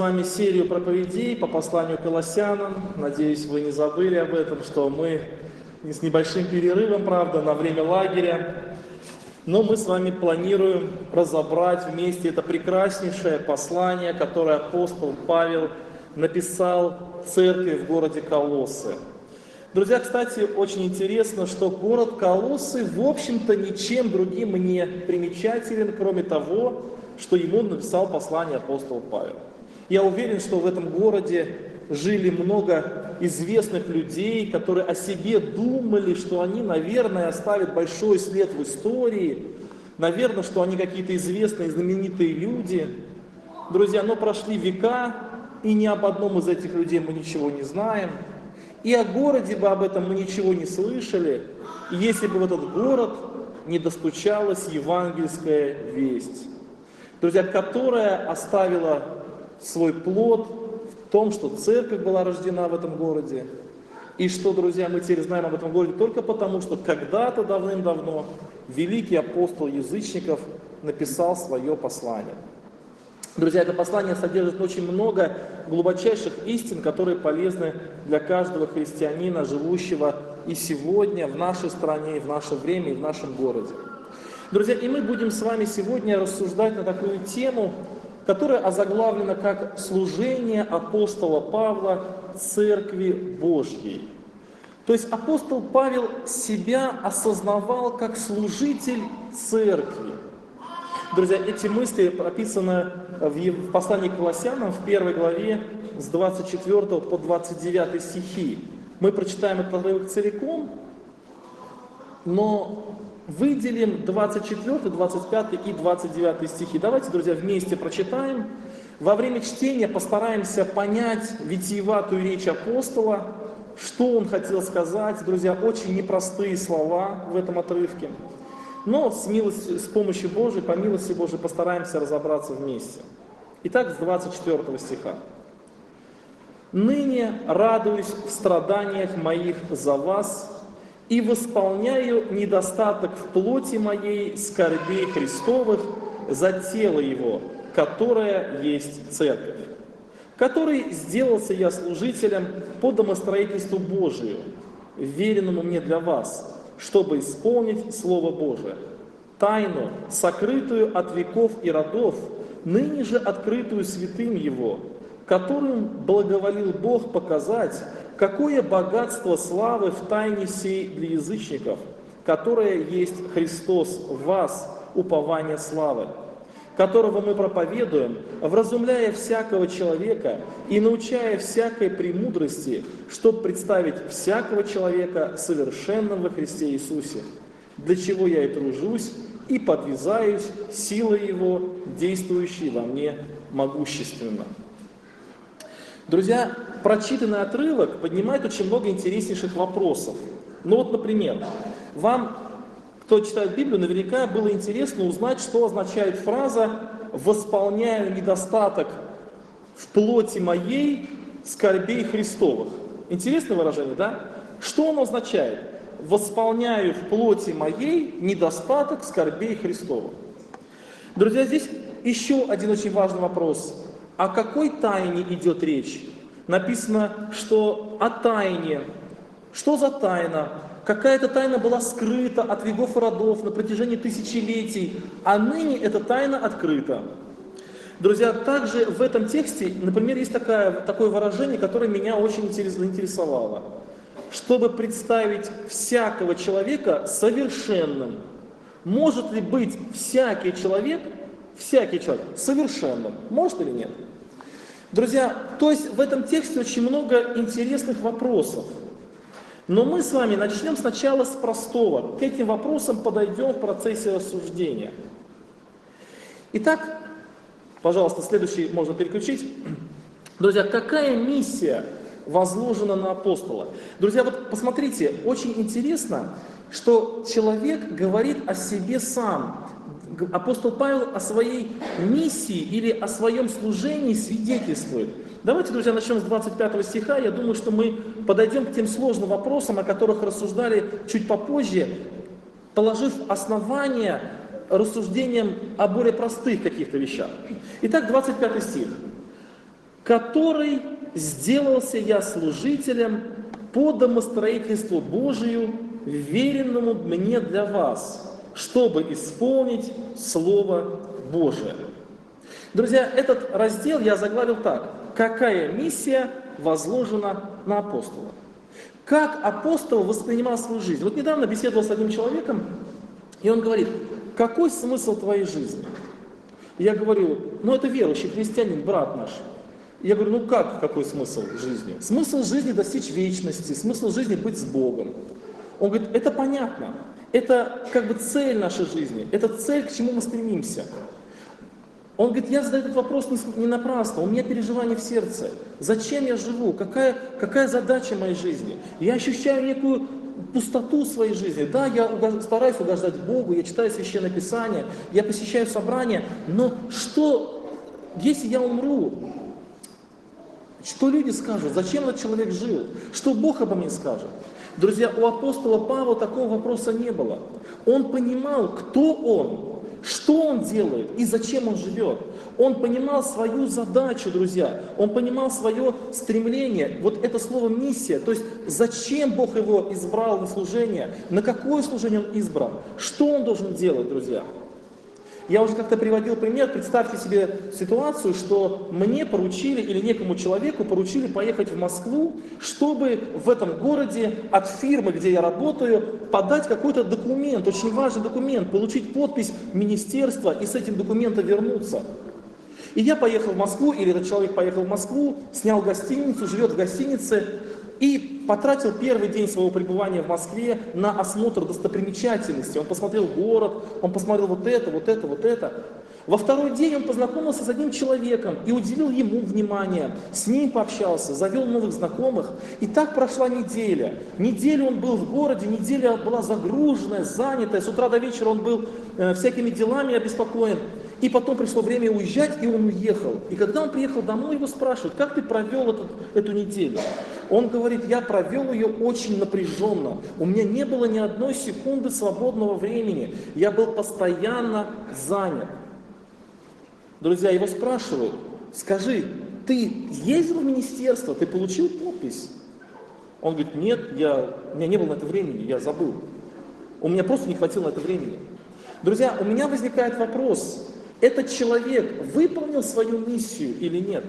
вами серию проповедей по посланию Колоссянам. Надеюсь, вы не забыли об этом, что мы с небольшим перерывом, правда, на время лагеря. Но мы с вами планируем разобрать вместе это прекраснейшее послание, которое апостол Павел написал церкви в городе Колоссы. Друзья, кстати, очень интересно, что город Колоссы, в общем-то, ничем другим не примечателен, кроме того, что ему написал послание апостол Павел. Я уверен, что в этом городе жили много известных людей, которые о себе думали, что они, наверное, оставят большой след в истории, наверное, что они какие-то известные, знаменитые люди. Друзья, но прошли века, и ни об одном из этих людей мы ничего не знаем. И о городе бы об этом мы ничего не слышали, если бы в этот город не достучалась евангельская весть, друзья, которая оставила свой плод в том, что церковь была рождена в этом городе, и что, друзья, мы теперь знаем об этом городе только потому, что когда-то давным-давно великий апостол язычников написал свое послание. Друзья, это послание содержит очень много глубочайших истин, которые полезны для каждого христианина, живущего и сегодня в нашей стране, и в наше время, и в нашем городе. Друзья, и мы будем с вами сегодня рассуждать на такую тему, которая озаглавлена как «Служение апостола Павла Церкви Божьей». То есть апостол Павел себя осознавал как служитель церкви. Друзья, эти мысли описаны в послании к Колоссянам в 1 главе с 24 по 29 стихи. Мы прочитаем этот отрывок целиком, но выделим 24, 25 и 29 стихи. Давайте, друзья, вместе прочитаем. Во время чтения постараемся понять витиеватую речь апостола, что он хотел сказать. Друзья, очень непростые слова в этом отрывке. Но с помощью Божией, по милости Божией, постараемся разобраться вместе. Итак, с 24 стиха. «Ныне радуюсь в страданиях моих за вас и восполняю недостаток в плоти моей скорбей Христовых за тело Его, которое есть Церковь, который сделался я служителем по домостроительству Божию, веренному мне для вас, чтобы исполнить Слово Божие, тайну, сокрытую от веков и родов, ныне же открытую святым Его, которым благоволил Бог показать, какое богатство славы в тайне сей для язычников, которое есть Христос в вас, упование славы, которого мы проповедуем, вразумляя всякого человека и научая всякой премудрости, чтобы представить всякого человека совершенным во Христе Иисусе, для чего я и тружусь, и подвязаюсь силой Его, действующей во мне могущественно». Друзья, прочитанный отрывок поднимает очень много интереснейших вопросов. Ну вот, например, вам, кто читает Библию, наверняка было интересно узнать, что означает фраза «восполняю недостаток в плоти моей скорбей Христовых». Интересное выражение, да? Что оно означает? «Восполняю в плоти моей недостаток скорбей Христовых». Друзья, здесь еще один очень важный вопрос. О какой тайне идет речь? Написано, что о тайне. Что за тайна? Какая-то тайна была скрыта от веков и родов на протяжении тысячелетий, а ныне эта тайна открыта. Друзья, также в этом тексте, например, есть такое выражение, которое меня очень заинтересовало. Чтобы представить всякого человека совершенным. Может ли быть всякий человек совершенным? Может или нет? Друзья, то есть в этом тексте очень много интересных вопросов. Но мы с вами начнем сначала с простого. К этим вопросам подойдем в процессе рассуждения. Итак, пожалуйста, следующий можно переключить. Друзья, какая миссия возложена на апостола? Друзья, вот посмотрите, очень интересно, что человек говорит о себе сам. Апостол Павел о своей миссии или о своем служении свидетельствует. Давайте, друзья, начнем с 25 стиха. Я думаю, что мы подойдем к тем сложным вопросам, о которых рассуждали чуть попозже, положив основания рассуждениям о более простых каких-то вещах. Итак, 25 стих. который сделался я служителем по домостроительству Божию, веренному мне для вас, чтобы исполнить Слово Божие». Друзья, этот раздел я заглавил так: «Какая миссия возложена на апостола?» Как апостол воспринимал свою жизнь? Вот недавно беседовал с одним человеком, и он говорит: какой смысл твоей жизни? Я говорю: ну это верующий христианин, брат наш. Я говорю: ну как, какой смысл жизни? Смысл жизни достичь вечности, смысл жизни быть с Богом. Он говорит: это понятно, это как бы цель нашей жизни, это цель, к чему мы стремимся. Он говорит: я задаю этот вопрос не напрасно, у меня переживание в сердце. Зачем я живу? Какая задача моей жизни? Я ощущаю некую пустоту в своей жизни. Да, я стараюсь угождать Богу, я читаю Священное Писание, я посещаю собрания, но что, если я умру? Что люди скажут? Зачем этот человек жил? Что Бог обо мне скажет? Друзья, у апостола Павла такого вопроса не было. Он понимал, кто он, что он делает и зачем он живет. Он понимал свою задачу, друзья. Он понимал свое стремление. Вот это слово «миссия». То есть зачем Бог его избрал на служение, на какое служение он избран, что он должен делать, друзья. Я уже как-то приводил пример. Представьте себе ситуацию, что мне поручили или некому человеку поручили поехать в Москву, чтобы в этом городе от фирмы, где я работаю, подать какой-то документ, очень важный документ, получить подпись министерства и с этим документом вернуться. И я поехал в Москву, или этот человек поехал в Москву, снял гостиницу, живет в гостинице, и потратил первый день своего пребывания в Москве на осмотр достопримечательностей. Он посмотрел город, он посмотрел вот это, вот это, вот это. Во второй день он познакомился с одним человеком и уделил ему внимание, с ним пообщался, завел новых знакомых. И так прошла неделя. Неделю он был в городе, неделя была загруженная, занятая. С утра до вечера он был всякими делами обеспокоен. И потом пришло время уезжать, и он уехал. И когда он приехал домой, его спрашивают: как ты провел эту неделю? Он говорит: я провел ее очень напряженно. У меня не было ни одной секунды свободного времени. Я был постоянно занят. Друзья, его спрашивают: скажи, ты ездил в министерство, ты получил подпись? Он говорит: нет, у меня не было на это времени, я забыл. У меня просто не хватило на это времени. Друзья, у меня возникает вопрос: этот человек выполнил свою миссию или нет?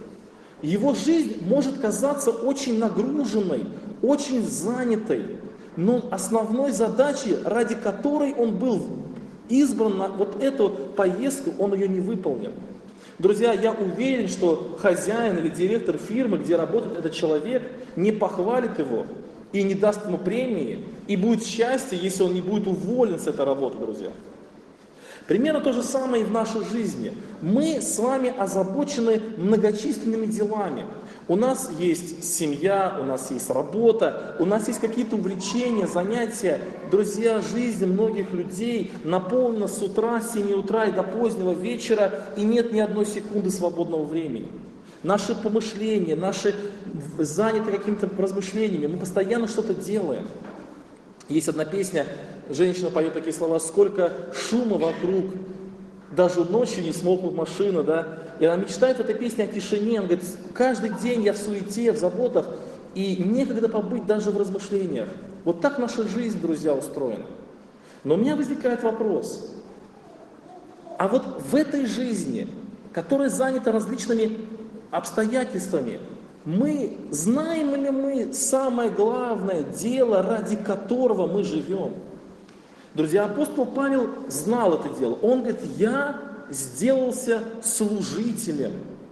Его жизнь может казаться очень нагруженной, очень занятой, но основной задачей, ради которой он был избран на вот эту поездку, он ее не выполнил. Друзья, я уверен, что хозяин или директор фирмы, где работает этот человек, не похвалит его и не даст ему премии, и будет счастье, если он не будет уволен с этой работы, друзья. Примерно то же самое и в нашей жизни. Мы с вами озабочены многочисленными делами. У нас есть семья, у нас есть работа, у нас есть какие-то увлечения, занятия. Друзья, жизнь многих людей наполнена с утра, с 7 утра и до позднего вечера, и нет ни одной секунды свободного времени. Наши помышления, наши заняты какими-то размышлениями, мы постоянно что-то делаем. Есть одна песня, женщина поет такие слова: сколько шума вокруг, даже ночью не смолкнут машины, да. И она мечтает в этой песне о тишине, она говорит: каждый день я в суете, в заботах, и некогда побыть даже в размышлениях. Вот так наша жизнь, друзья, устроена. Но у меня возникает вопрос: а вот в этой жизни, которая занята различными обстоятельствами, мы знаем ли мы самое главное дело, ради которого мы живем? Друзья, апостол Павел знал это дело. Он говорит: я сделался служителем.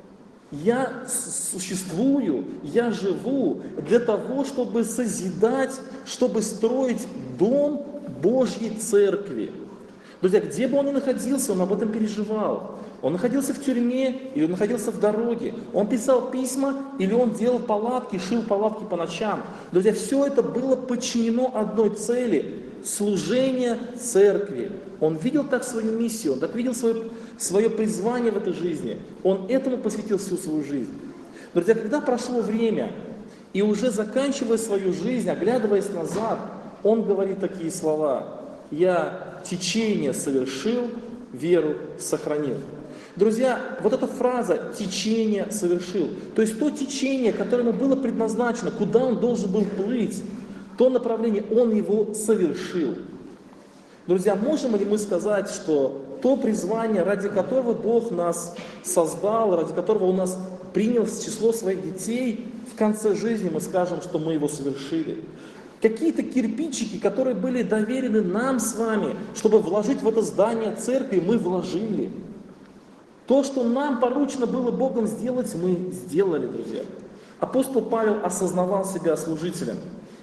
Я существую, я живу для того, чтобы созидать, чтобы строить дом Божьей Церкви. Друзья, где бы он ни находился, он об этом переживал. Он находился в тюрьме, или он находился в дороге. Он писал письма, или он делал палатки, шил палатки по ночам. Друзья, все это было подчинено одной цели – служение церкви. Он видел так свою миссию, он так видел свое призвание в этой жизни. Он этому посвятил всю свою жизнь. Друзья, когда прошло время, и уже заканчивая свою жизнь, оглядываясь назад, он говорит такие слова: «Я течение совершил, веру сохранил». Друзья, вот эта фраза «течение совершил», то есть то течение, которое ему было предназначено, куда он должен был плыть, то направление, он его совершил. Друзья, можем ли мы сказать, что то призвание, ради которого Бог нас создал, ради которого Он нас принял в число своих детей, в конце жизни мы скажем, что мы его совершили? Какие-то кирпичики, которые были доверены нам с вами, чтобы вложить в это здание церкви, мы вложили. То, что нам поручено было Богом сделать, мы сделали, друзья. Апостол Павел осознавал себя служителем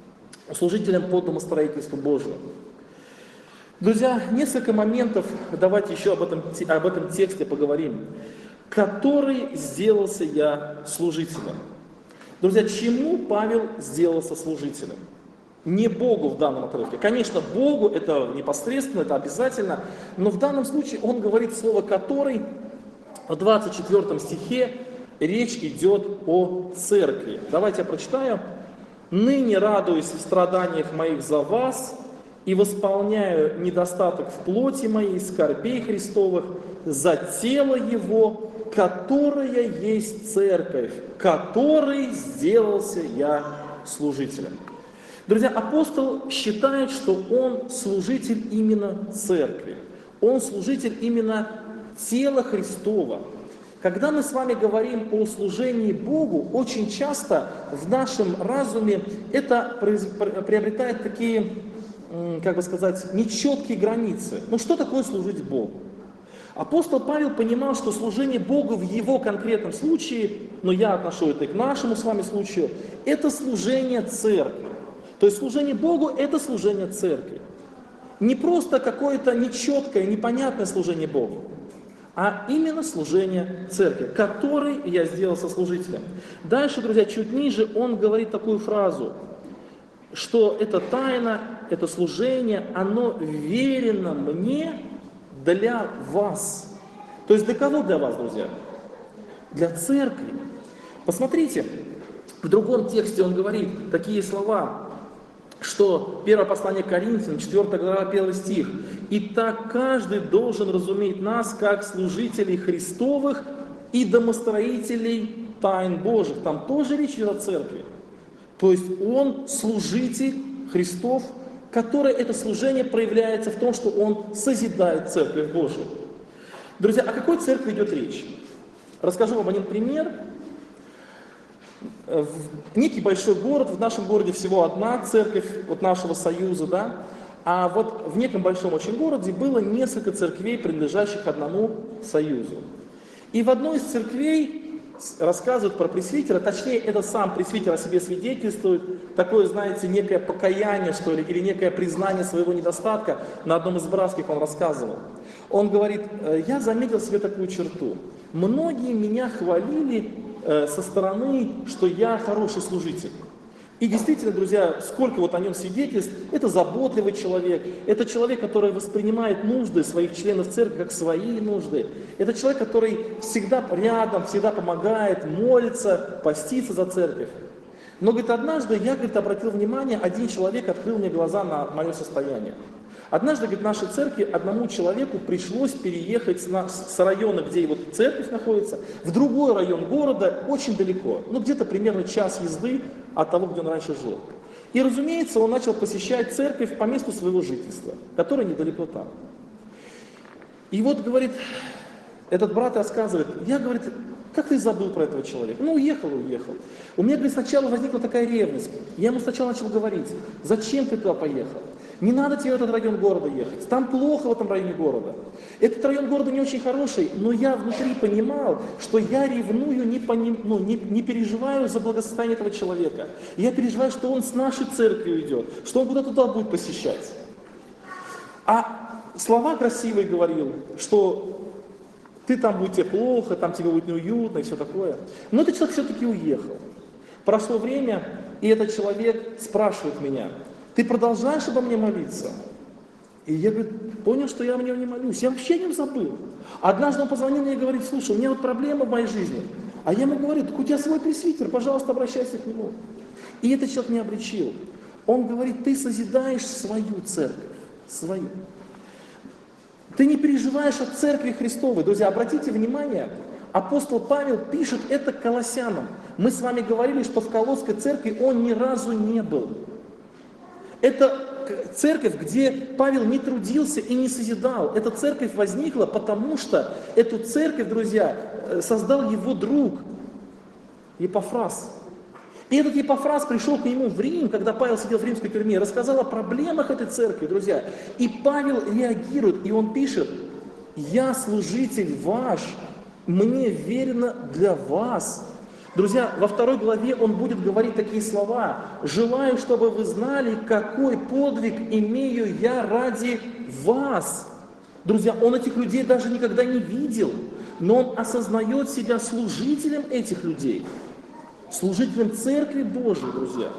по домостроительству Божьему. Друзья, несколько моментов, давайте еще об этом тексте поговорим. «Который сделался я служителем». Друзья, чему Павел сделался служителем? Не Богу в данном отрывке. Конечно, Богу это непосредственно, это обязательно, но в данном случае он говорит слово «который». В 24 стихе речь идет о церкви. Давайте я прочитаю. «Ныне радуюсь в страданиях моих за вас, и восполняю недостаток в плоти моей, скорбей Христовых, за тело Его, которое есть церковь, которой сделался я служителем». Друзья, апостол считает, что он служитель именно церкви. Он служитель именно тела Христова. Когда мы с вами говорим о служении Богу, очень часто в нашем разуме это приобретает такие, как бы сказать, нечеткие границы. Ну что такое служить Богу? Апостол Павел понимал, что служение Богу в его конкретном случае, но я отношу это и к нашему с вами случаю, это служение церкви. То есть служение Богу – это служение церкви. Не просто какое-то нечеткое, непонятное служение Богу, а именно служение церкви, которой я сделался служителем. Дальше, друзья, чуть ниже он говорит такую фразу, что эта тайна, это служение, оно верено мне для вас. То есть для кого для вас, друзья? Для церкви. Посмотрите, в другом тексте он говорит такие слова, что первое послание Коринфянам, 4 глава, 1 стих. «Итак, каждый должен разуметь нас, как служителей Христовых и домостроителей тайн Божьих». Там тоже речь идет о церкви. То есть он служитель Христов, который это служение проявляется в том, что он созидает церковь Божию. Друзья, о какой церкви идет речь? Расскажу вам один пример. В некий большой город, в нашем городе всего одна церковь от нашего союза, да? А вот в неком большом очень городе было несколько церквей, принадлежащих одному союзу. И в одной из церквей рассказывают про пресвитера, точнее, это сам пресвитер о себе свидетельствует, такое, знаете, некое покаяние, что ли, или некое признание своего недостатка. На одном из братских он рассказывал. Он говорит: я заметил себе такую черту. Многие меня хвалили со стороны, что я хороший служитель. И действительно, друзья, сколько вот о нем свидетельств, это заботливый человек, это человек, который воспринимает нужды своих членов церкви как свои нужды, это человек, который всегда рядом, всегда помогает, молится, постится за церковь. Но, говорит, однажды я, говорит, обратил внимание, один человек открыл мне глаза на мое состояние. Однажды, говорит, в нашей церкви одному человеку пришлось переехать с района, где его церковь находится, в другой район города, очень далеко, ну где-то примерно час езды от того, где он раньше жил. И, разумеется, он начал посещать церковь по месту своего жительства, которое недалеко там. И вот, говорит, этот брат рассказывает: я, говорит, как ты забыл про этого человека? Ну, уехал и уехал. У меня, говорит, сначала возникла такая ревность. Я ему сначала начал говорить: зачем ты туда поехал? Не надо тебе в этот район города ехать. Там плохо в этом районе города. Этот район города не очень хороший, но я внутри понимал, что я ревную, не переживаю за благосостояние этого человека. Я переживаю, что он с нашей церкви идет, что он куда-то туда будет посещать. А слова красивые говорил, что ты там будет тебе плохо, там тебе будет неуютно и все такое. Но этот человек все-таки уехал. Прошло время, и этот человек спрашивает меня: ты продолжаешь обо мне молиться? И я, говорит, понял, что я о нем не молюсь. Я вообще о нем забыл. Однажды он позвонил мне и говорит: слушай, у меня вот проблема в моей жизни. А я ему говорю: так у тебя свой пресвитер, пожалуйста, обращайся к нему. И этот человек меня обличил. Он говорит: ты созидаешь свою церковь, свою. Ты не переживаешь о церкви Христовой. Друзья, обратите внимание, апостол Павел пишет это колоссянам. Мы с вами говорили, что в Колосской церкви он ни разу не был. Это церковь, где Павел не трудился и не созидал. Эта церковь возникла, потому что эту церковь, друзья, создал его друг Епафрас. И этот Епафрас пришел к нему в Рим, когда Павел сидел в римской тюрьме, рассказал о проблемах этой церкви, друзья. И Павел реагирует, и он пишет: «Я служитель ваш, мне верено для вас». Друзья, во 2 главе он будет говорить такие слова: «Желаю, чтобы вы знали, какой подвиг имею я ради вас». Друзья, он этих людей даже никогда не видел, но он осознает себя служителем этих людей. Служителем Церкви Божией, друзья.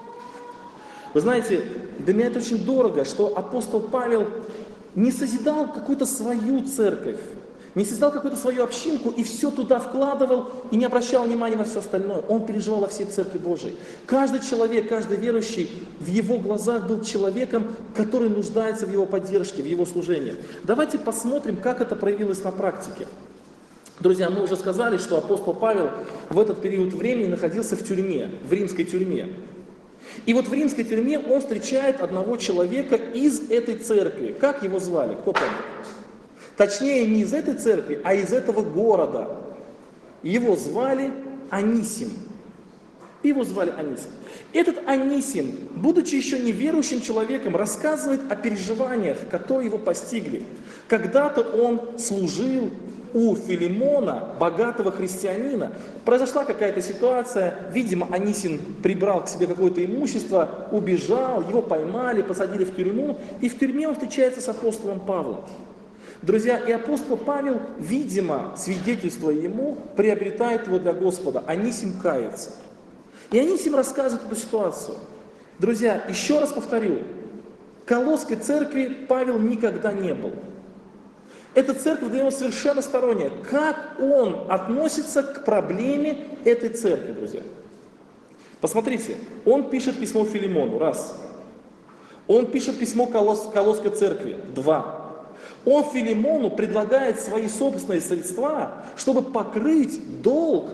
Вы знаете, для меня это очень дорого, что апостол Павел не созидал какую-то свою церковь, не создал какую-то свою общинку и все туда вкладывал и не обращал внимания на все остальное. Он переживал о всей Церкви Божией. Каждый человек, каждый верующий в его глазах был человеком, который нуждается в его поддержке, в его служении. Давайте посмотрим, как это проявилось на практике. Друзья, мы уже сказали, что апостол Павел в этот период времени находился в тюрьме, в римской тюрьме. И вот в римской тюрьме он встречает одного человека из этой церкви. Как его звали? Кто помнит? Точнее, не из этой церкви, а из этого города. Его звали Анисим. Его звали Анисим. Этот Анисим, будучи еще неверующим человеком, рассказывает о переживаниях, которые его постигли. Когда-то он служил у Филимона, богатого христианина. Произошла какая-то ситуация, видимо, Анисим прибрал к себе какое-то имущество, убежал, его поймали, посадили в тюрьму, и в тюрьме он встречается с апостолом Павлом. Друзья, и апостол Павел, видимо, свидетельствуя ему, приобретает его для Господа. Анисим кается. И Анисим рассказывает эту ситуацию. Друзья, еще раз повторю, в Колосской церкви Павел никогда не был. Эта церковь для него совершенно сторонняя. Как он относится к проблеме этой церкви, друзья? Посмотрите, он пишет письмо Филимону, раз. Он пишет письмо Колосской церкви, два. Он Филимону предлагает свои собственные средства, чтобы покрыть долг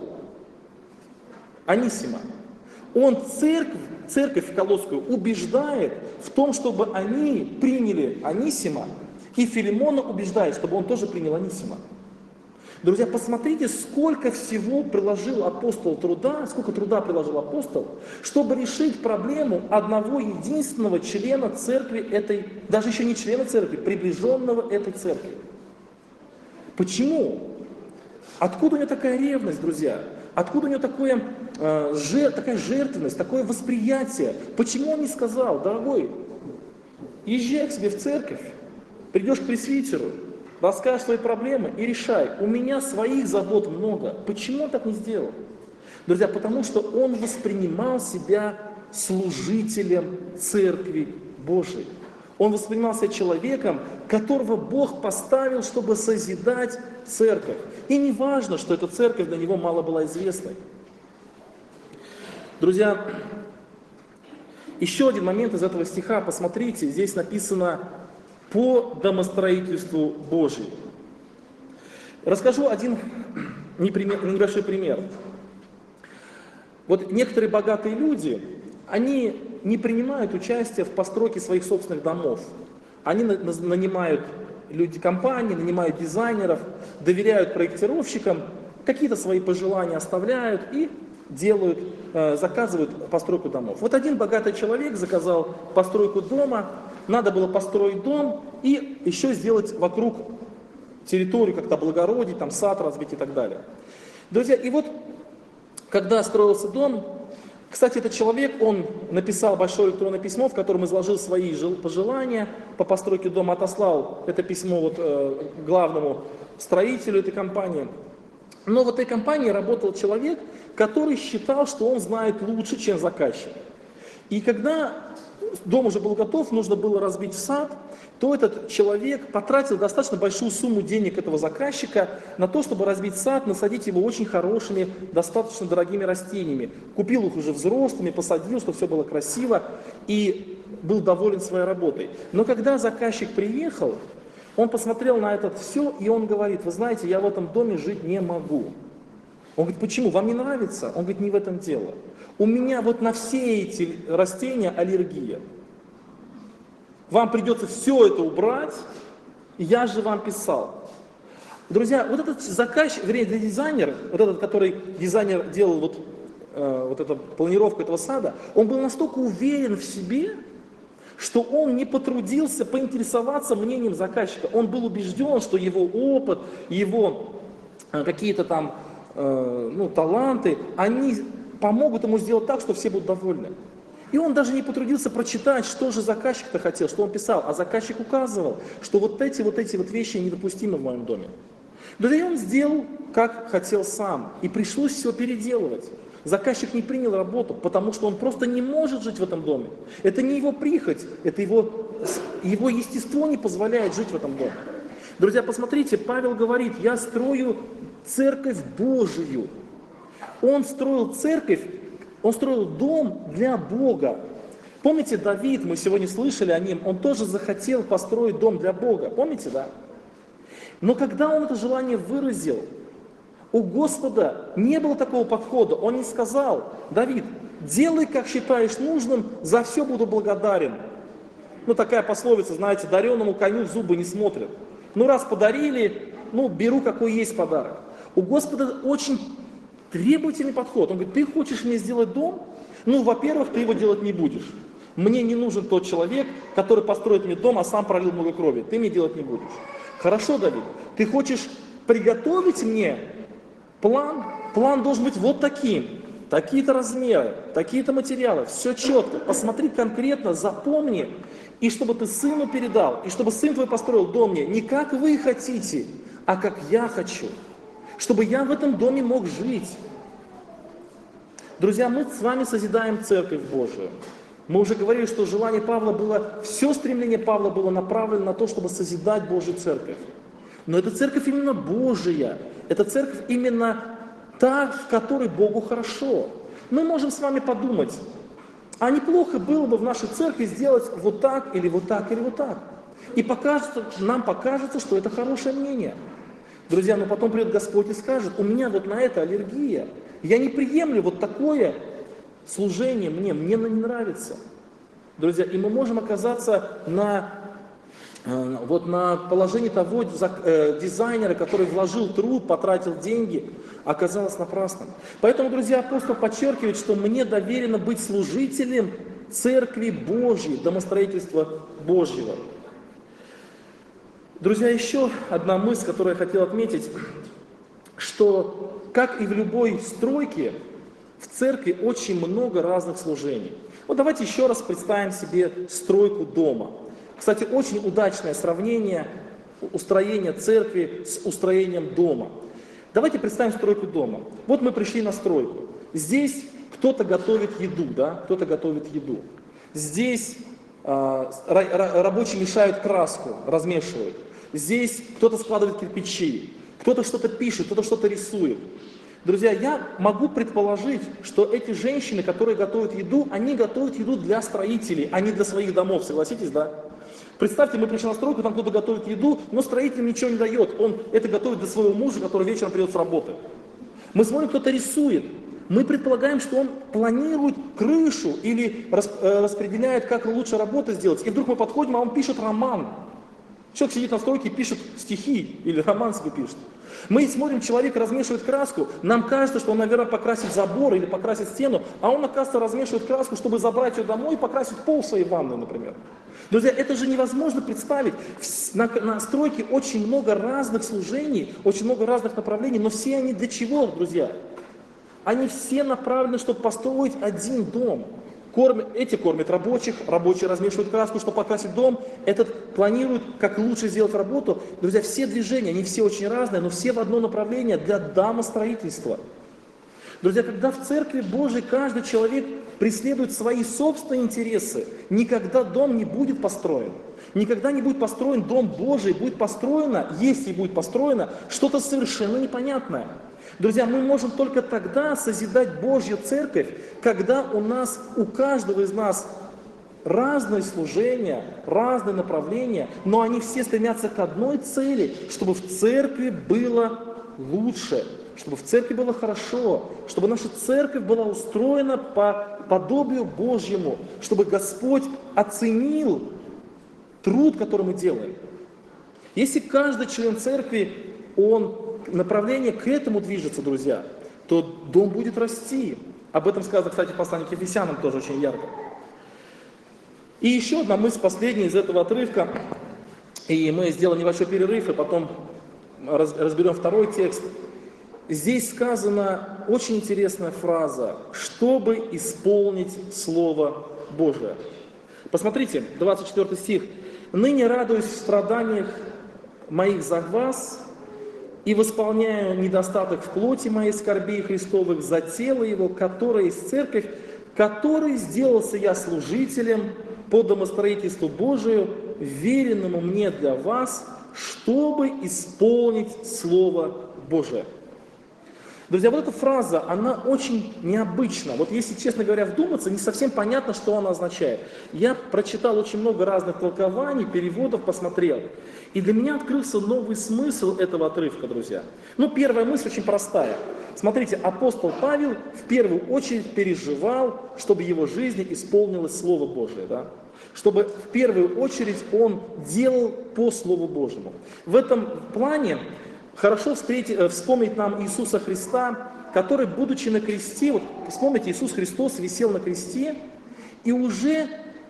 Анисима. Он церковь Колосскую убеждает в том, чтобы они приняли Анисима, и Филимона убеждает, чтобы он тоже принял Анисима. Друзья, посмотрите, сколько всего приложил апостол труда, сколько труда приложил апостол, чтобы решить проблему одного единственного члена церкви этой, даже еще не члена церкви, приближенного этой церкви. Почему? Откуда у него такая ревность, друзья? Откуда у него такая жертвенность, такое восприятие? Почему он не сказал: дорогой, езжай к себе в церковь, придешь к пресвитеру, расскажешь свои проблемы и решай. У меня своих забот много. Почему он так не сделал? Друзья, потому что он воспринимал себя служителем Церкви Божией. Он воспринимал себя человеком, которого Бог поставил, чтобы созидать церковь. И не важно, что эта церковь для него мало была известной. Друзья, еще один момент из этого стиха. Посмотрите, здесь написано: по домостроительству Божию. Расскажу один небольшой пример. Вот некоторые богатые люди, они не принимают участие в постройке своих собственных домов. Они нанимают компании, нанимают дизайнеров, доверяют проектировщикам, какие-то свои пожелания оставляют и делают, заказывают постройку домов. Вот один богатый человек заказал постройку дома. Надо было построить дом и еще сделать вокруг территорию, как-то облагородить, там сад разбить и так далее. Друзья, и вот когда строился дом, кстати, этот человек, он написал большое электронное письмо, в котором изложил свои пожелания по постройке дома, отослал это письмо главному строителю этой компании. Но в этой компании работал человек, который считал, что он знает лучше, чем заказчик. И когда дом уже был готов, нужно было разбить сад, то этот человек потратил достаточно большую сумму денег этого заказчика на то, чтобы разбить сад, насадить его очень хорошими, достаточно дорогими растениями. Купил их уже взрослыми, посадил, чтобы все было красиво, и был доволен своей работой. Но когда заказчик приехал, Он посмотрел на это все, и он говорит: вы знаете, я в этом доме жить не могу. Он говорит: почему? Вам не нравится? Он говорит: не в этом дело. У меня вот на все эти растения аллергия. Вам придется все это убрать, я же вам писал. Друзья, вот этот заказчик, вернее, дизайнер, вот этот, который дизайнер делал вот эту планировку этого сада, он был настолько уверен в себе, что он не потрудился поинтересоваться мнением заказчика. Он был убежден, что его опыт, его какие-то там таланты, они помогут ему сделать так, что все будут довольны. И он даже не потрудился прочитать, что же заказчик-то хотел, что он писал. А заказчик указывал, что вот эти вещи недопустимы в моем доме. Да и он сделал, как хотел сам. И пришлось все переделывать. Заказчик не принял работу, потому что он просто не может жить в этом доме. Это не его прихоть, это его естество не позволяет жить в этом доме. Друзья, посмотрите, Павел говорит: я строю церковь Божию. Он строил церковь, он строил дом для Бога. Помните, Давид, мы сегодня слышали о нем, он тоже захотел построить дом для Бога. Помните, да? Но когда он это желание выразил, у Господа не было такого подхода. Он не сказал: Давид, делай, как считаешь нужным, за все буду благодарен. Такая пословица, знаете, дареному коню в зубы не смотрят. Раз подарили, беру, какой есть подарок. У Господа очень требовательный подход. Он говорит: ты хочешь мне сделать дом? Во-первых, ты его делать не будешь. Мне не нужен тот человек, который построит мне дом, а сам пролил много крови. Ты мне делать не будешь. Хорошо, Давид, ты хочешь приготовить мне план? План должен быть вот таким. Такие-то размеры, такие-то материалы. Все четко. Посмотри конкретно, запомни. И чтобы ты сыну передал, и чтобы сын твой построил дом мне не как вы хотите, а как я хочу. Чтобы я в этом доме мог жить. Друзья, мы с вами созидаем Церковь Божию. Мы уже говорили, что желание Павла было, все стремление Павла было направлено на то, чтобы созидать Божью Церковь. Но эта Церковь именно Божия. Это Церковь именно та, в которой Богу хорошо. Мы можем с вами подумать: а неплохо было бы в нашей церкви сделать вот так, или вот так, или вот так. И нам покажется, что это хорошее мнение. Друзья, но потом придет Господь и скажет: у меня вот на это аллергия. Я не приемлю вот такое служение мне не нравится. Друзья, и мы можем оказаться на положении того дизайнера, который вложил труд, потратил деньги, оказалось напрасным. Поэтому, друзья, апостол подчеркивает, что мне доверено быть служителем Церкви Божьей, домостроительства Божьего. Друзья, еще одна мысль, которую я хотел отметить, что, как и в любой стройке, в церкви очень много разных служений. Давайте еще раз представим себе стройку дома. Кстати, очень удачное сравнение устроения церкви с устроением дома. Давайте представим стройку дома. Вот мы пришли на стройку. Здесь кто-то готовит еду, да? Кто-то готовит еду. Здесь рабочие мешают краску, размешивают. Здесь кто-то складывает кирпичи, кто-то что-то пишет, кто-то что-то рисует. Друзья, я могу предположить, что эти женщины, которые готовят еду, они готовят еду для строителей, а не для своих домов, согласитесь, да? Представьте, мы пришли на стройку, там кто-то готовит еду, но строитель ничего не дает, он это готовит для своего мужа, который вечером придет с работы. Мы смотрим, кто-то рисует, мы предполагаем, что он планирует крышу или распределяет, как лучше работу сделать, и вдруг мы подходим, а он пишет роман. Человек сидит на стройке и пишет стихи или роман себе пишет. Мы смотрим, человек размешивает краску, нам кажется, что он, наверное, покрасит забор или покрасит стену, а он, оказывается, размешивает краску, чтобы забрать ее домой и покрасить пол в своей ванной, например. Друзья, это же невозможно представить. На стройке очень много разных служений, очень много разных направлений, но все они для чего, друзья? Они все направлены, чтобы построить один дом. Эти кормят рабочих, рабочие размешивают краску, чтобы покрасить дом, этот планирует, как лучше сделать работу. Друзья, все движения, они все очень разные, но все в одно направление для домостроительства. Друзья, когда в Церкви Божией каждый человек преследует свои собственные интересы, никогда дом не будет построен. Никогда не будет построен дом Божий, будет построено, если будет построено, что-то совершенно непонятное. Друзья, мы можем только тогда созидать Божью Церковь, когда у каждого из нас разные служения, разные направления, но они все стремятся к одной цели, чтобы в церкви было лучше, чтобы в церкви было хорошо, чтобы наша церковь была устроена по подобию Божьему, чтобы Господь оценил труд, который мы делаем. Если каждый член церкви, направление к этому движется, друзья, то дом будет расти. Об этом сказано, кстати, в послании к Ефесянам тоже очень ярко. И еще одна мысль, последняя из этого отрывка, и мы сделаем небольшой перерыв, и потом разберем второй текст. Здесь сказана очень интересная фраза, чтобы исполнить Слово Божие. Посмотрите, 24 стих. «Ныне радуюсь в страданиях моих за вас, и восполняю недостаток в плоти моей скорби Христовых за тело Его, которое есть церковь, которой сделался я служителем по домостроительству Божию, веренному мне для вас, чтобы исполнить Слово Божие». Друзья, вот эта фраза, она очень необычна. Вот если, честно говоря, вдуматься, не совсем понятно, что она означает. Я прочитал очень много разных толкований, переводов посмотрел. И для меня открылся новый смысл этого отрывка, друзья. Первая мысль очень простая. Смотрите, апостол Павел в первую очередь переживал, чтобы в его жизни исполнилось Слово Божие. Да? Чтобы в первую очередь он делал по Слову Божьему. В этом плане хорошо вспомнить нам Иисуса Христа, который, будучи на кресте, вот вспомните, Иисус Христос висел на кресте, и уже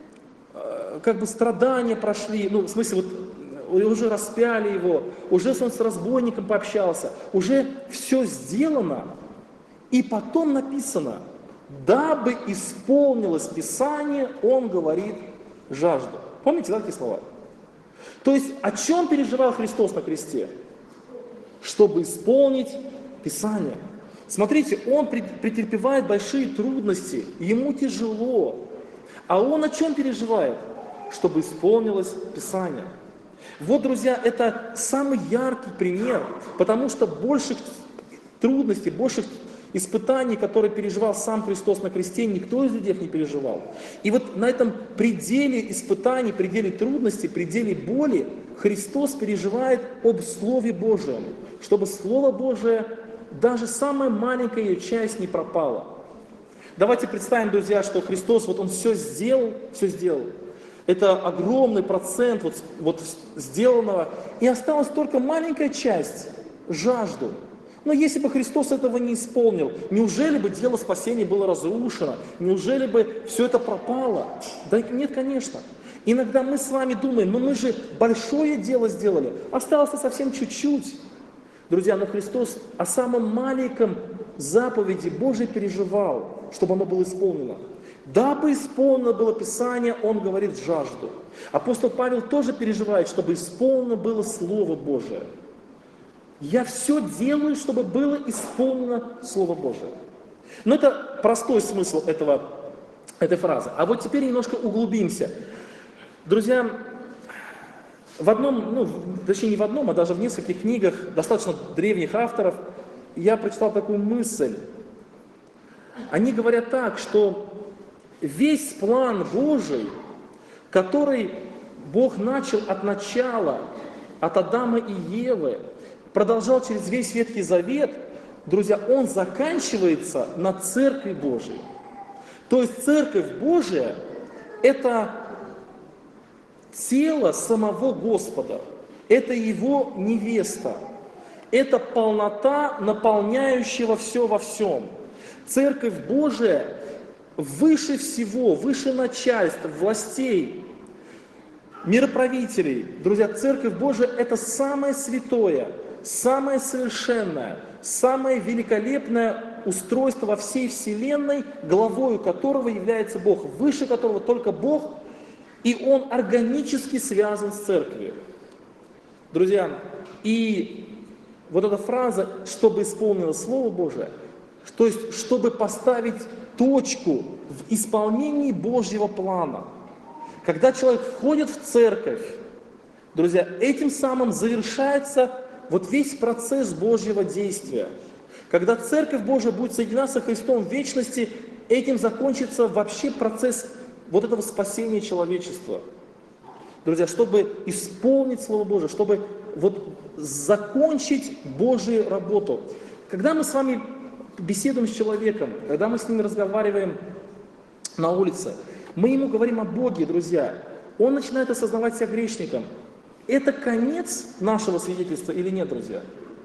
страдания прошли, в смысле, уже распяли его, уже он с разбойником пообщался, уже все сделано, и потом написано, дабы исполнилось Писание, он говорит жажду. Помните, да, такие слова? То есть, о чем переживал Христос на кресте? Чтобы исполнить Писание. Смотрите, он претерпевает большие трудности, ему тяжело. А он о чем переживает? Чтобы исполнилось Писание. Вот, друзья, это самый яркий пример, потому что больших трудностей, больших испытаний, которые переживал сам Христос на кресте, никто из людей не переживал. И вот на этом пределе испытаний, пределе трудностей, пределе боли Христос переживает об Слове Божьем, чтобы Слово Божие, даже самая маленькая ее часть не пропала. Давайте представим, друзья, что Христос, он все сделал. Это огромный процент сделанного, и осталась только маленькая часть, жажду. Но если бы Христос этого не исполнил, неужели бы дело спасения было разрушено? Неужели бы все это пропало? Да нет, конечно. Иногда мы с вами думаем, мы же большое дело сделали, осталось совсем чуть-чуть. Друзья, но Христос о самом маленьком заповеди Божией переживал, чтобы оно было исполнено. Дабы исполнено было Писание, он говорит жажду. Апостол Павел тоже переживает, чтобы исполнено было Слово Божие. Я все делаю, чтобы было исполнено Слово Божие. Но это простой смысл этой фразы. А вот теперь немножко углубимся. Друзья, в одном, точнее не в одном, а даже в нескольких книгах достаточно древних авторов я прочитал такую мысль. Они говорят так, что весь план Божий, который Бог начал от начала, от Адама и Евы, продолжал через весь Ветхий Завет, друзья, он заканчивается на Церкви Божией. То есть Церковь Божия – это тело самого Господа, это Его невеста, это полнота, наполняющего все во всем. Церковь Божия выше всего, выше начальств, властей, мироправителей. Друзья, Церковь Божия – это самое святое, самое совершенное, самое великолепное устройство во всей вселенной, главою которого является Бог, выше которого только Бог, и Он органически связан с Церковью. Друзья, и вот эта фраза, чтобы исполнилось Слово Божие, то есть, чтобы поставить точку в исполнении Божьего плана. Когда человек входит в церковь, друзья, этим самым завершается весь процесс Божьего действия. Когда Церковь Божия будет соединена со Христом в вечности, этим закончится вообще процесс вот этого спасения человечества. Друзья, чтобы исполнить Слово Божие, чтобы вот закончить Божью работу. Когда мы с вами беседуем с человеком, когда мы с ним разговариваем на улице, мы ему говорим о Боге, друзья, он начинает осознавать себя грешником. Это конец нашего свидетельства или нет, друзья?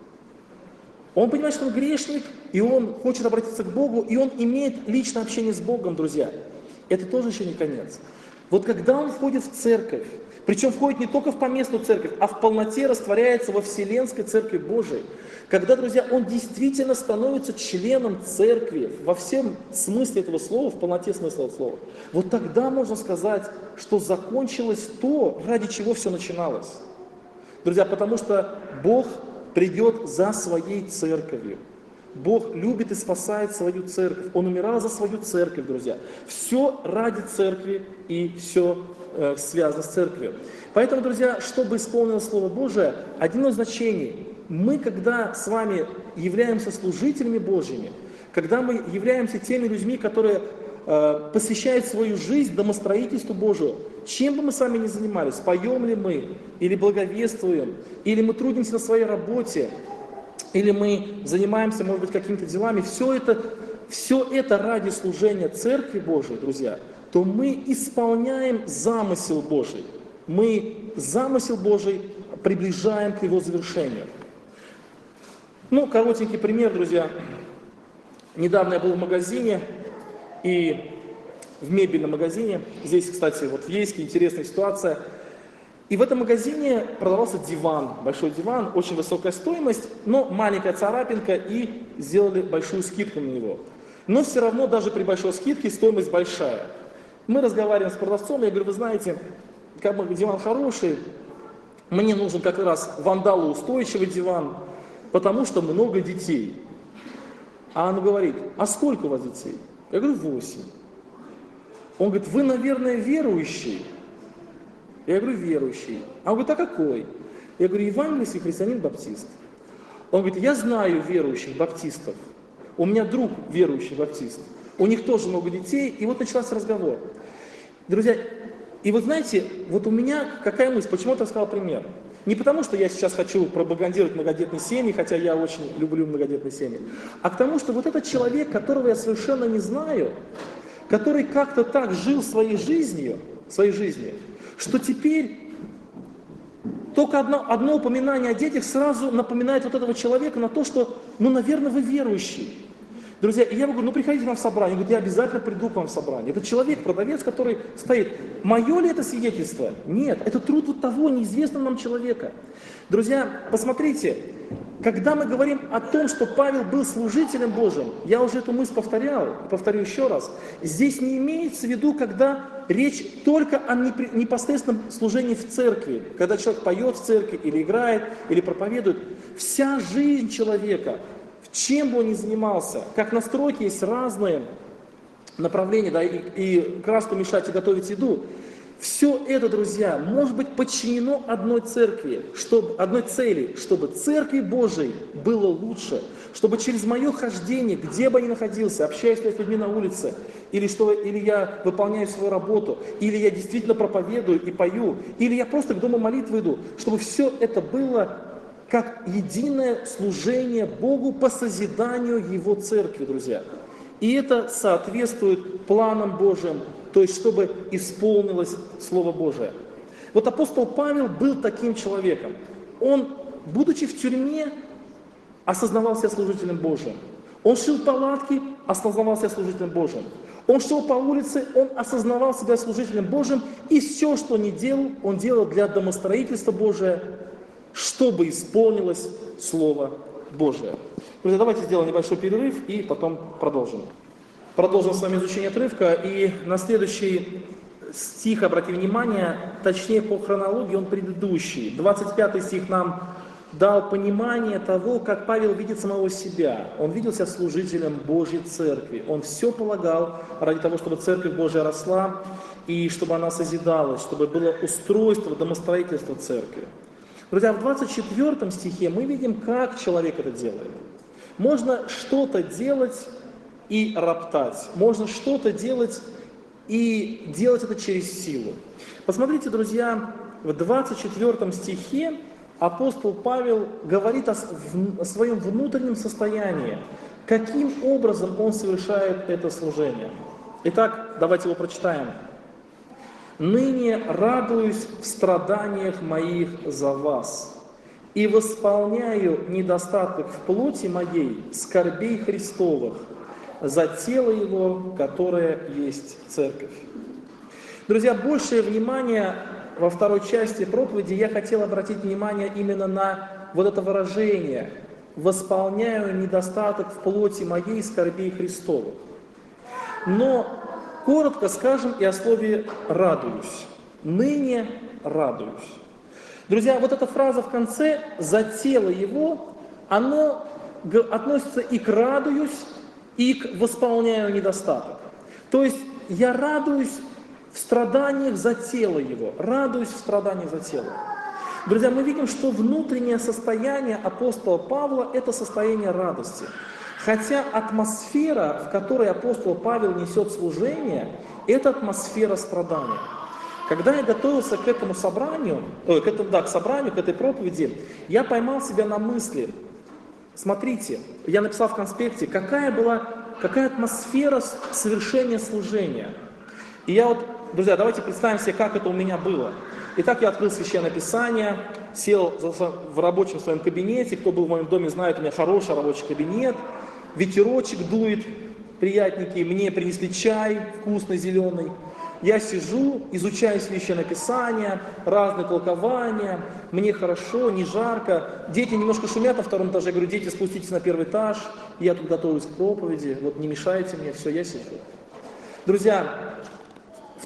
Он понимает, что он грешник, и он хочет обратиться к Богу, и он имеет личное общение с Богом, друзья. Это тоже еще не конец. Вот когда он входит в церковь, причем входит не только в поместную церковь, а в полноте растворяется во Вселенской Церкви Божией, когда, друзья, он действительно становится членом церкви во всем смысле этого слова, в полноте смысла этого слова, вот тогда можно сказать, что закончилось то, ради чего все начиналось. Друзья, потому что Бог придет за своей церковью. Бог любит и спасает свою церковь. Он умирал за свою церковь, друзья. Все ради церкви и все связано с церковью. Поэтому, друзья, чтобы исполнилось Слово Божие, один из значений. Мы, когда с вами являемся служителями Божьими, когда мы являемся теми людьми, которые посвящают свою жизнь домостроительству Божию, чем бы мы с вами ни занимались, поем ли мы, или благовествуем, или мы трудимся на своей работе, или мы занимаемся, может быть, какими-то делами, все это ради служения Церкви Божией, друзья, то мы исполняем замысел Божий. Мы замысел Божий приближаем к его завершению. Ну, коротенький пример, друзья. Недавно я был в магазине, и в мебельном магазине, здесь, кстати, вот в Ейске интересная ситуация, и в этом магазине продавался диван, большой диван, очень высокая стоимость, но маленькая царапинка, и сделали большую скидку на него. Но все равно, даже при большой скидке, стоимость большая. Мы разговариваем с продавцом, я говорю, вы знаете, как бы диван хороший, мне нужен как раз вандалоустойчивый диван, потому что много детей. А он говорит, а сколько у вас детей? Я говорю, 8. Он говорит, вы, наверное, верующий? Я говорю, верующий. А он говорит, а какой? Я говорю, евангельский христианин-баптист. Он говорит, я знаю верующих баптистов. У меня друг верующий баптист. У них тоже много детей. И вот начался разговор. Друзья, и вот знаете, вот у меня какая мысль, почему-то я сказал пример. Не потому, что я сейчас хочу пропагандировать многодетные семьи, хотя я очень люблю многодетные семьи, а к тому, что вот этот человек, которого я совершенно не знаю, который как-то так жил своей жизнью, что теперь только одно упоминание о детях сразу напоминает вот этого человека на то, что, ну, наверное, вы верующий. Друзья, и я говорю, ну приходите к нам в собрание. Он говорит, я обязательно приду к вам в собрание. Это человек, продавец, который стоит. Мое ли это свидетельство? Нет, это труд вот того неизвестного нам человека. Друзья, посмотрите, когда мы говорим о том, что Павел был служителем Божьим, я уже эту мысль повторял, повторю еще раз, здесь не имеется в виду, когда речь только о непосредственном служении в церкви, когда человек поет в церкви, или играет, или проповедует. Вся жизнь человека, чем бы он ни занимался, как на стройке есть разные направления, да, и краску мешать, и готовить еду, все это, друзья, может быть подчинено одной церкви, одной цели, чтобы Церкви Божией было лучше, чтобы через мое хождение, где бы я ни находился, общаясь с людьми на улице, или я выполняю свою работу, или я действительно проповедую и пою, или я просто к дому молитвы иду, чтобы все это было как единое служение Богу по созиданию Его Церкви, друзья. И это соответствует планам Божьим, то есть чтобы исполнилось Слово Божие. Вот апостол Павел был таким человеком. Он, будучи в тюрьме, осознавал себя служителем Божьим. Он шил палатки, осознавал себя служителем Божьим. Он шел по улице, он осознавал себя служителем Божьим, и все, что он делал для домостроительства Божия, чтобы исполнилось Слово Божие. Друзья, давайте сделаем небольшой перерыв и потом продолжим. Продолжим с вами изучение отрывка, и на следующий стих, обратите внимание, точнее по хронологии он предыдущий. 25 стих нам дал понимание того, как Павел видит самого себя. Он видел себя служителем Божьей Церкви. Он все полагал ради того, чтобы Церковь Божья росла, и чтобы она созидалась, чтобы было устройство, домостроительство Церкви. Друзья, в 24 стихе мы видим, как человек это делает. Можно что-то делать и роптать. Можно что-то делать и делать это через силу. Посмотрите, друзья, в 24 стихе апостол Павел говорит о своем внутреннем состоянии, каким образом он совершает это служение. Итак, давайте его прочитаем. «Ныне радуюсь в страданиях моих за вас, и восполняю недостаток в плоти моей скорбей Христовых за тело Его, которое есть Церковь». Друзья, большее внимание во второй части проповеди я хотел обратить внимание именно на вот это выражение «восполняю недостаток в плоти моей скорбей Христовых». Но коротко скажем и о слове «радуюсь». «Ныне радуюсь». Друзья, вот эта фраза в конце «за тело Его», она относится и к «радуюсь», и к «восполняю недостаток». То есть я радуюсь в страданиях за тело Его, радуюсь в страданиях за тело. Друзья, мы видим, что внутреннее состояние апостола Павла – это состояние радости. Хотя атмосфера, в которой апостол Павел несет служение, это атмосфера страдания. Когда я готовился к этому собранию, к собранию, к этой проповеди, я поймал себя на мысли. Смотрите, я написал в конспекте, какая атмосфера совершения служения. И я друзья, давайте представим себе, как это у меня было. Итак, я открыл Священное Писание, сел в рабочем своем кабинете. Кто был в моем доме, знает, у меня хороший рабочий кабинет. Ветерочек дует приятненький, мне принесли чай вкусный, зеленый. Я сижу, изучаю Священное Писание, разные толкования, мне хорошо, не жарко. Дети немножко шумят на втором этаже, я говорю: дети, спуститесь на первый этаж, я тут готовлюсь к проповеди, вот не мешайте мне, все, я сижу. Друзья, в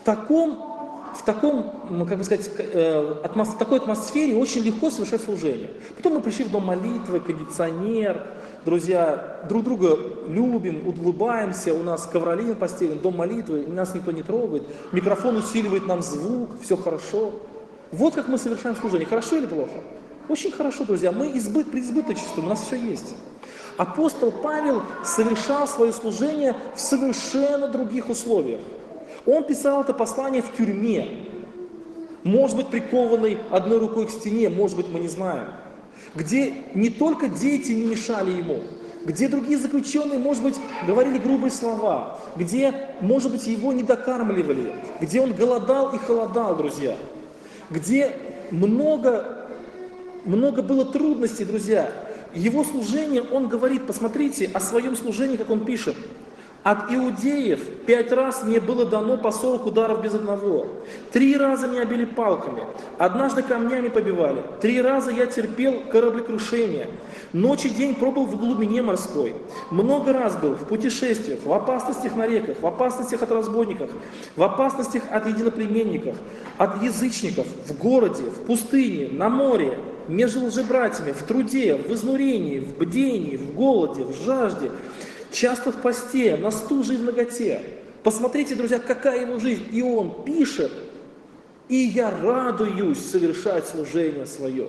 такой атмосфере очень легко совершать служение. Потом мы пришли в дом молитвы, кондиционер, друзья, друг друга любим, улыбаемся, у нас ковролин постелен, дом молитвы, нас никто не трогает, микрофон усиливает нам звук, все хорошо. Вот как мы совершаем служение. Хорошо или плохо? Очень хорошо, друзья, мы преизбыточествуем, у нас все есть. Апостол Павел совершал свое служение в совершенно других условиях. Он писал это послание в тюрьме, может быть, прикованный одной рукой к стене, может быть, мы не знаем, где не только дети не мешали ему, где другие заключенные, может быть, говорили грубые слова, где, может быть, его не докармливали, где он голодал и холодал, друзья, где много было трудностей, друзья. Его служение, он говорит, посмотрите о своем служении, как он пишет. От иудеев 5 раз мне было дано по 40 ударов без одного. 3 раза меня били палками. Однажды камнями побивали. 3 раза я терпел кораблекрушение. Ночь и день пробыл в глубине морской. Много раз был в путешествиях, в опасностях на реках, в опасностях от разбойников, в опасностях от единоплеменников, от язычников, в городе, в пустыне, на море, между лжебратьями, в труде, в изнурении, в бдении, в голоде, в жажде, часто в посте, на стуже и в наготе. Посмотрите, друзья, какая его жизнь. И он пишет: «И я радуюсь совершать служение свое».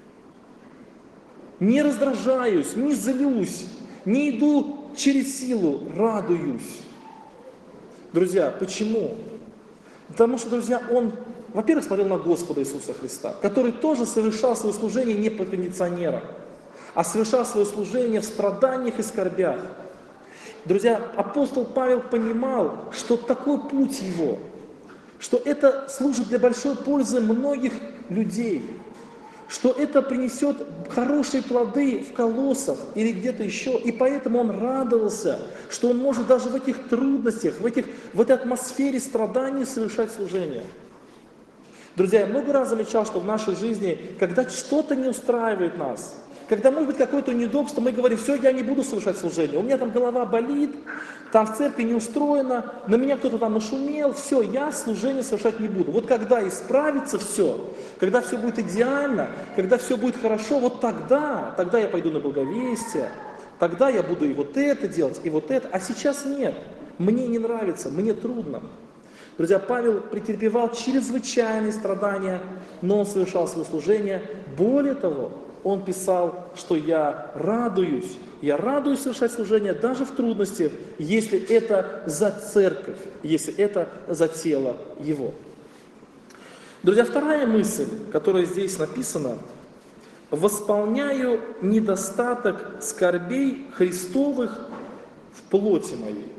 Не раздражаюсь, не злюсь, не иду через силу, радуюсь. Друзья, почему? Потому что, друзья, он, во-первых, смотрел на Господа Иисуса Христа, который тоже совершал свое служение не под кондиционером, а совершал свое служение в страданиях и скорбях. Друзья, апостол Павел понимал, что такой путь его, что это служит для большой пользы многих людей, что это принесет хорошие плоды в Колоссах или где-то еще, и поэтому он радовался, что он может даже в этих трудностях, в этой атмосфере страданий совершать служение. Друзья, я много раз замечал, что в нашей жизни, когда что-то не устраивает нас, когда может быть какое-то неудобство, мы говорим: все, я не буду совершать служение, у меня там голова болит, там в церкви не устроено, на меня кто-то там нашумел, все, я служение совершать не буду. Вот когда исправится все, когда все будет идеально, когда все будет хорошо, вот тогда я пойду на благовестие, тогда я буду и вот это делать, и вот это, а сейчас нет, мне не нравится, мне трудно. Друзья, Павел претерпевал чрезвычайные страдания, но он совершал свое служение. Более того, он писал, что я радуюсь Я радуюсь совершать служение даже в трудности, если это за церковь, если это за тело Его. Друзья, вторая мысль, которая здесь написана: «Восполняю недостаток скорбей Христовых в плоти моей».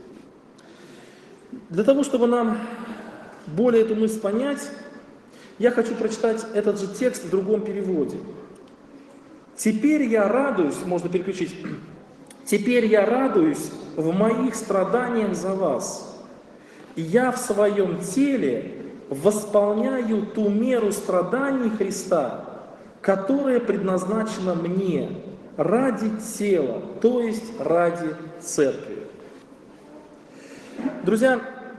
Для того, чтобы нам более эту мысль понять, я хочу прочитать этот же текст в другом переводе. «Теперь я радуюсь», можно переключить, «теперь я радуюсь в моих страданиях за вас, и я в своем теле восполняю ту меру страданий Христа, которая предназначена мне ради тела, то есть ради церкви». Друзья,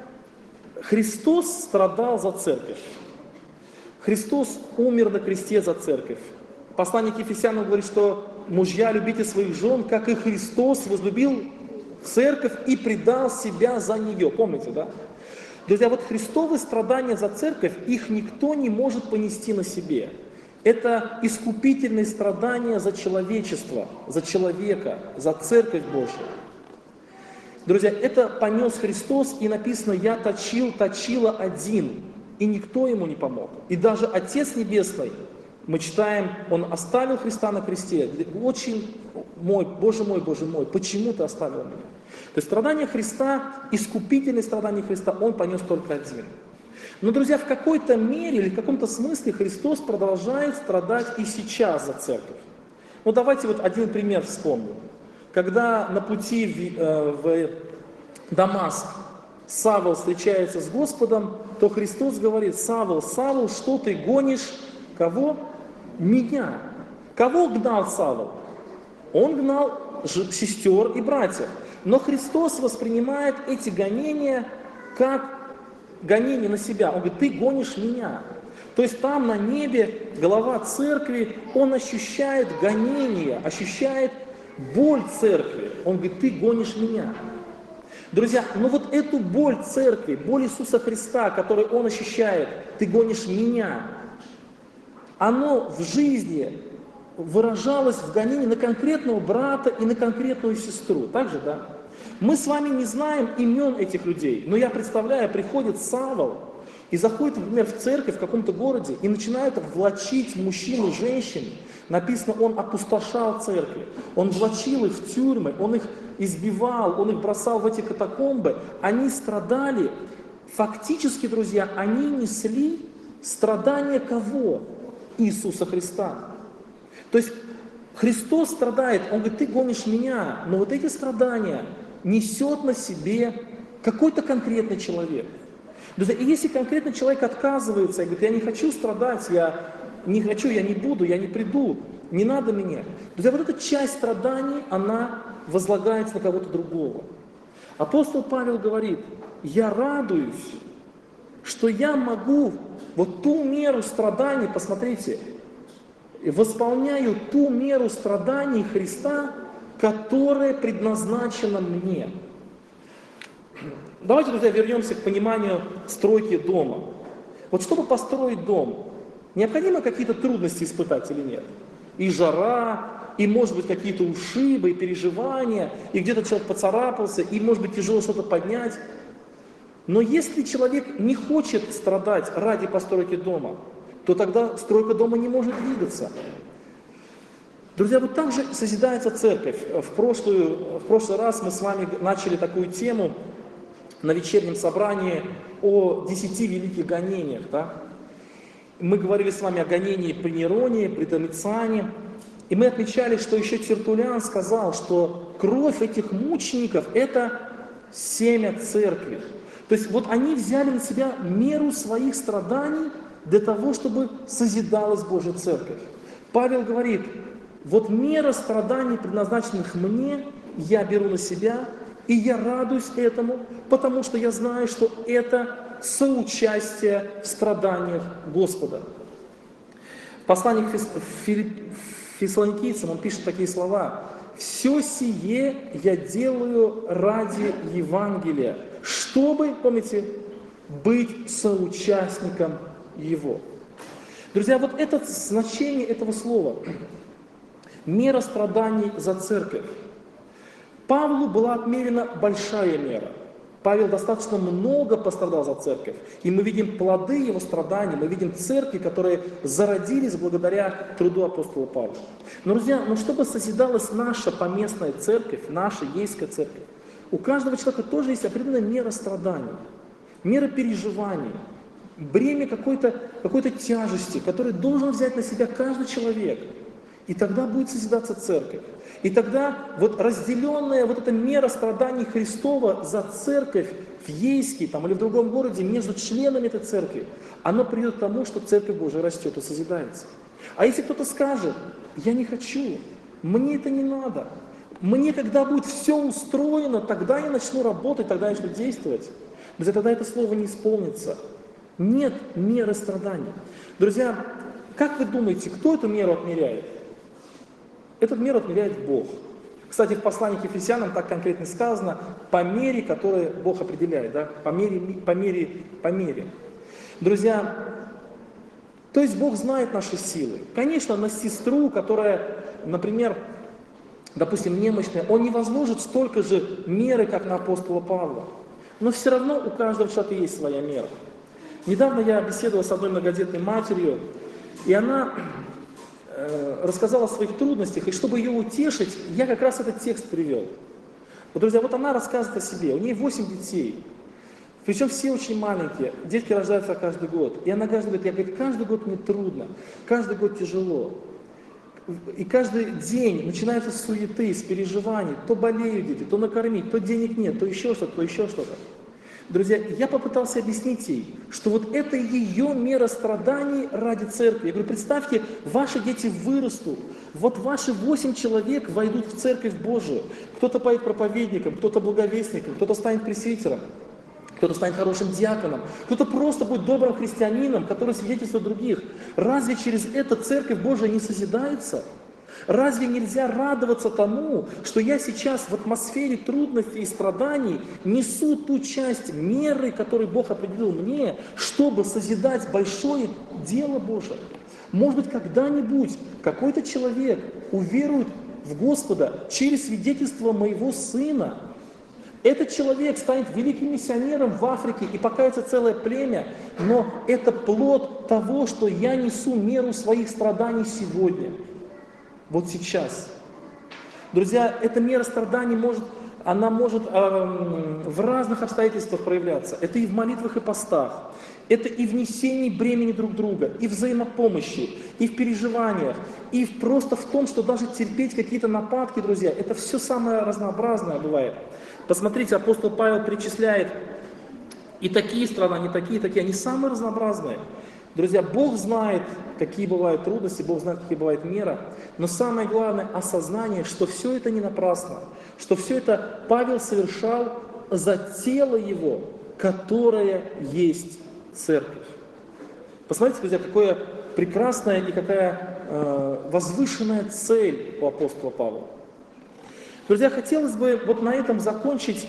Христос страдал за церковь. Христос умер на кресте за церковь. Послание к Ефесянам говорит, что мужья, любите своих жен, как и Христос возлюбил церковь и предал себя за нее. Помните, да? Друзья, вот Христовые страдания за церковь, их никто не может понести на себе. Это искупительные страдания за человечество, за человека, за церковь Божью. Друзья, это понес Христос, и написано: «Я точила один», и никто ему не помог. И даже Отец Небесный, мы читаем, Он оставил Христа на кресте. Очень мой, Боже мой, почему Ты оставил меня? То есть страдания Христа, искупительные страдания Христа, Он понес только один. Но, друзья, в какой-то мере или в каком-то смысле Христос продолжает страдать и сейчас за церковь. Ну давайте вот один пример вспомним. Когда на пути в Дамаск Савл встречается с Господом, то Христос говорит: «Савл, Савл, что ты гонишь?» Кого? Меня. Кого гнал Савл? Он гнал сестер и братьев. Но Христос воспринимает эти гонения как гонение на себя. Он говорит: ты гонишь меня. То есть там на небе глава церкви, он ощущает гонение, ощущает боль церкви. Он говорит: ты гонишь меня. Друзья, но вот эту боль церкви, боль Иисуса Христа, которую он ощущает, ты гонишь меня, оно в жизни выражалось в гонении на конкретного брата и на конкретную сестру. Так же, да? Мы с вами не знаем имен этих людей, но я представляю, приходит Савл и заходит, например, в церковь в каком-то городе и начинают влачить мужчин и женщин. Написано, он опустошал церкви, он влачил их в тюрьмы, он их избивал, он их бросал в эти катакомбы. Они страдали. Фактически, друзья, они несли страдания кого? Иисуса Христа. То есть Христос страдает, Он говорит: ты гонишь меня, но вот эти страдания несет на себе какой-то конкретный человек. Друзья, и если конкретный человек отказывается и говорит: я не хочу страдать, я не хочу, я не буду, я не приду, не надо меня. Друзья, вот эта часть страданий, она возлагается на кого-то другого. Апостол Павел говорит: я радуюсь, что я могу вот ту меру страданий, посмотрите, восполняю ту меру страданий Христа, которая предназначена мне. Давайте, друзья, вернемся к пониманию стройки дома. Вот чтобы построить дом, необходимо какие-то трудности испытать или нет? И жара, и, может быть, какие-то ушибы, и переживания, и где-то человек поцарапался, и, может быть, тяжело что-то поднять. Но если человек не хочет страдать ради постройки дома, то тогда стройка дома не может двигаться. Друзья, вот так же созидается церковь. В прошлый раз мы с вами начали такую тему на вечернем собрании о 10 великих гонениях. Да? Мы говорили с вами о гонении при Нероне, при Домициане. И мы отмечали, что еще Тертуллиан сказал, что кровь этих мучеников – это семя церкви. То есть вот они взяли на себя меру своих страданий для того, чтобы созидалась Божья церковь. Павел говорит: вот мера страданий, предназначенных мне, я беру на себя, и я радуюсь этому, потому что я знаю, что это соучастие в страданиях Господа. В послании к Фессалоникийцам он пишет такие слова: «Все сие я делаю ради Евангелия, чтобы, помните, быть соучастником его». Друзья, вот это значение этого слова, мера страданий за церковь. Павлу была отмерена большая мера. Павел достаточно много пострадал за церковь. И мы видим плоды его страданий, мы видим церкви, которые зародились благодаря труду апостола Павла. Но, друзья, чтобы созидалась наша поместная церковь, наша ейская церковь, у каждого человека тоже есть определенная мера страданий, мера переживаний, бремя какой-то тяжести, которую должен взять на себя каждый человек. И тогда будет созидаться церковь. И тогда вот разделенная вот эта мера страданий Христова за церковь в Ейске там, или в другом городе между членами этой церкви, оно приведет к тому, что церковь Божия растет и созидается. А если кто-то скажет, я не хочу, мне это не надо, мне когда будет все устроено, тогда я начну работать, тогда я начну действовать. Друзья, тогда это слово не исполнится. Нет меры страданий. Друзья, как вы думаете, кто эту меру отмеряет? Эту меру отмеряет Бог. Кстати, в послании к Ефесянам так конкретно сказано, по мере, которую Бог определяет, да? по мере. Друзья, то есть Бог знает наши силы. Конечно, на сестру, которая, например, допустим, немощная, Он не возложит столько же меры, как на апостола Павла. Но все равно у каждого человека есть своя мера. Недавно я беседовал с одной многодетной матерью, и она рассказала о своих трудностях, и чтобы ее утешить, я как раз этот текст привел. Вот, друзья, вот она рассказывает о себе, у нее 8 детей, причем все очень маленькие, детки рождаются каждый год. И она каждый год, я говорю, каждый год мне трудно, каждый год тяжело. И каждый день начинаются с суеты, с переживаний, то болеют дети, то накормить, то денег нет, то еще что-то, то еще что-то. Друзья, я попытался объяснить ей, что вот это ее мера страданий ради церкви. Я говорю, представьте, ваши дети вырастут, вот ваши 8 человек войдут в церковь Божию. Кто-то поедет проповедником, кто-то благовестником, кто-то станет пресвитером, кто-то станет хорошим диаконом, кто-то просто будет добрым христианином, который свидетельствует других. Разве через это церковь Божия не созидается? Разве нельзя радоваться тому, что я сейчас в атмосфере трудностей и страданий несу ту часть меры, которую Бог определил мне, чтобы созидать большое дело Божие? Может быть, когда-нибудь какой-то человек уверует в Господа через свидетельство моего сына. Этот человек станет великим миссионером в Африке и покоится целое племя, но это плод того, что я несу меру своих страданий сегодня. Вот сейчас. Друзья, эта мера страданий может в разных обстоятельствах проявляться. Это и в молитвах и постах, это и в несении бремени друг друга, и в взаимопомощи, и в переживаниях, и просто в том, что даже терпеть какие-то нападки, друзья, это все самое разнообразное бывает. Посмотрите, апостол Павел перечисляет и такие страдания, и такие, они самые разнообразные. Друзья, Бог знает, какие бывают трудности, Бог знает, какие бывает мера, но самое главное осознание, что все это не напрасно, что все это Павел совершал за тело его, которое есть церковь. Посмотрите, друзья, какая прекрасная и какая возвышенная цель у апостола Павла. Друзья, хотелось бы вот на этом закончить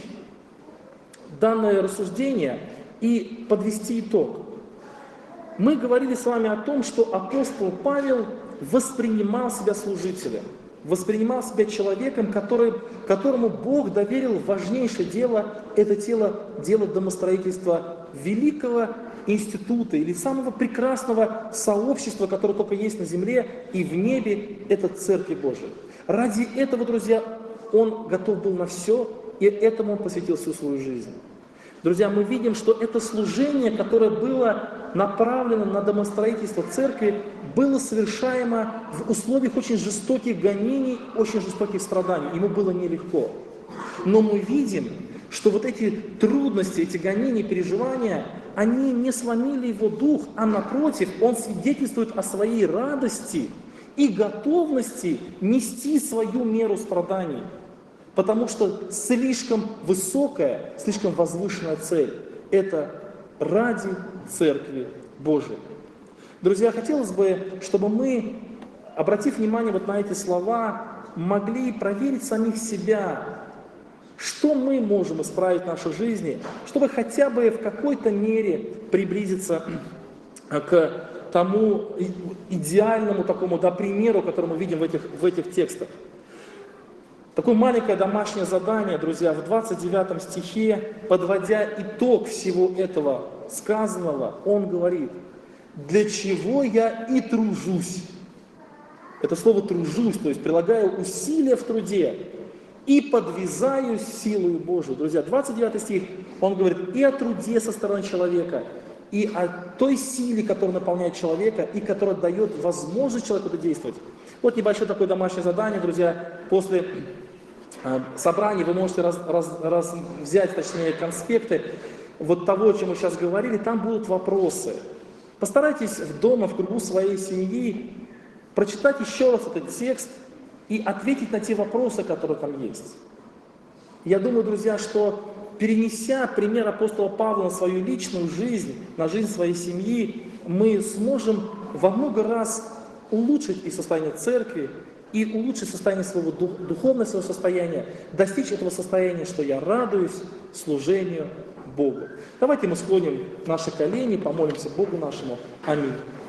данное рассуждение и подвести итог. Мы говорили с вами о том, что апостол Павел воспринимал себя служителем, воспринимал себя человеком, которому Бог доверил важнейшее дело, это дело домостроительства великого института или самого прекрасного сообщества, которое только есть на земле и в небе, это Церковь Божия. Ради этого, друзья, он готов был на все, и этому он посвятил всю свою жизнь. Друзья, мы видим, что это служение, которое было направлено на домостроительство церкви, было совершаемо в условиях очень жестоких гонений, очень жестоких страданий. Ему было нелегко. Но мы видим, что вот эти трудности, эти гонения, переживания, они не сломили его дух, а напротив, он свидетельствует о своей радости и готовности нести свою меру страданий. Потому что слишком высокая, слишком возвышенная цель – это ради Церкви Божией. Друзья, хотелось бы, чтобы мы, обратив внимание вот на эти слова, могли проверить самих себя, что мы можем исправить в нашей жизни, чтобы хотя бы в какой-то мере приблизиться к тому идеальному такому, да, примеру, который мы видим в этих текстах. Такое маленькое домашнее задание, друзья, в 29 стихе, подводя итог всего этого сказанного, он говорит: «Для чего я и тружусь». Это слово «тружусь», то есть прилагаю усилия в труде и подвязаюсь силою Божию. Друзья, 29 стих, он говорит и о труде со стороны человека, и о той силе, которая наполняет человека, и которая дает возможность человеку это действовать. Вот небольшое такое домашнее задание, друзья. После собрания вы можете взять, точнее, конспекты вот того, о чем мы сейчас говорили, там будут вопросы. Постарайтесь дома, в кругу своей семьи, прочитать еще раз этот текст и ответить на те вопросы, которые там есть. Я думаю, друзья, что перенеся пример апостола Павла на свою личную жизнь, на жизнь своей семьи, мы сможем во много раз улучшить и состояние церкви, и улучшить состояние своего духовного своего состояния, достичь этого состояния, что я радуюсь служению Богу. Давайте мы склоним наши колени, помолимся Богу нашему. Аминь.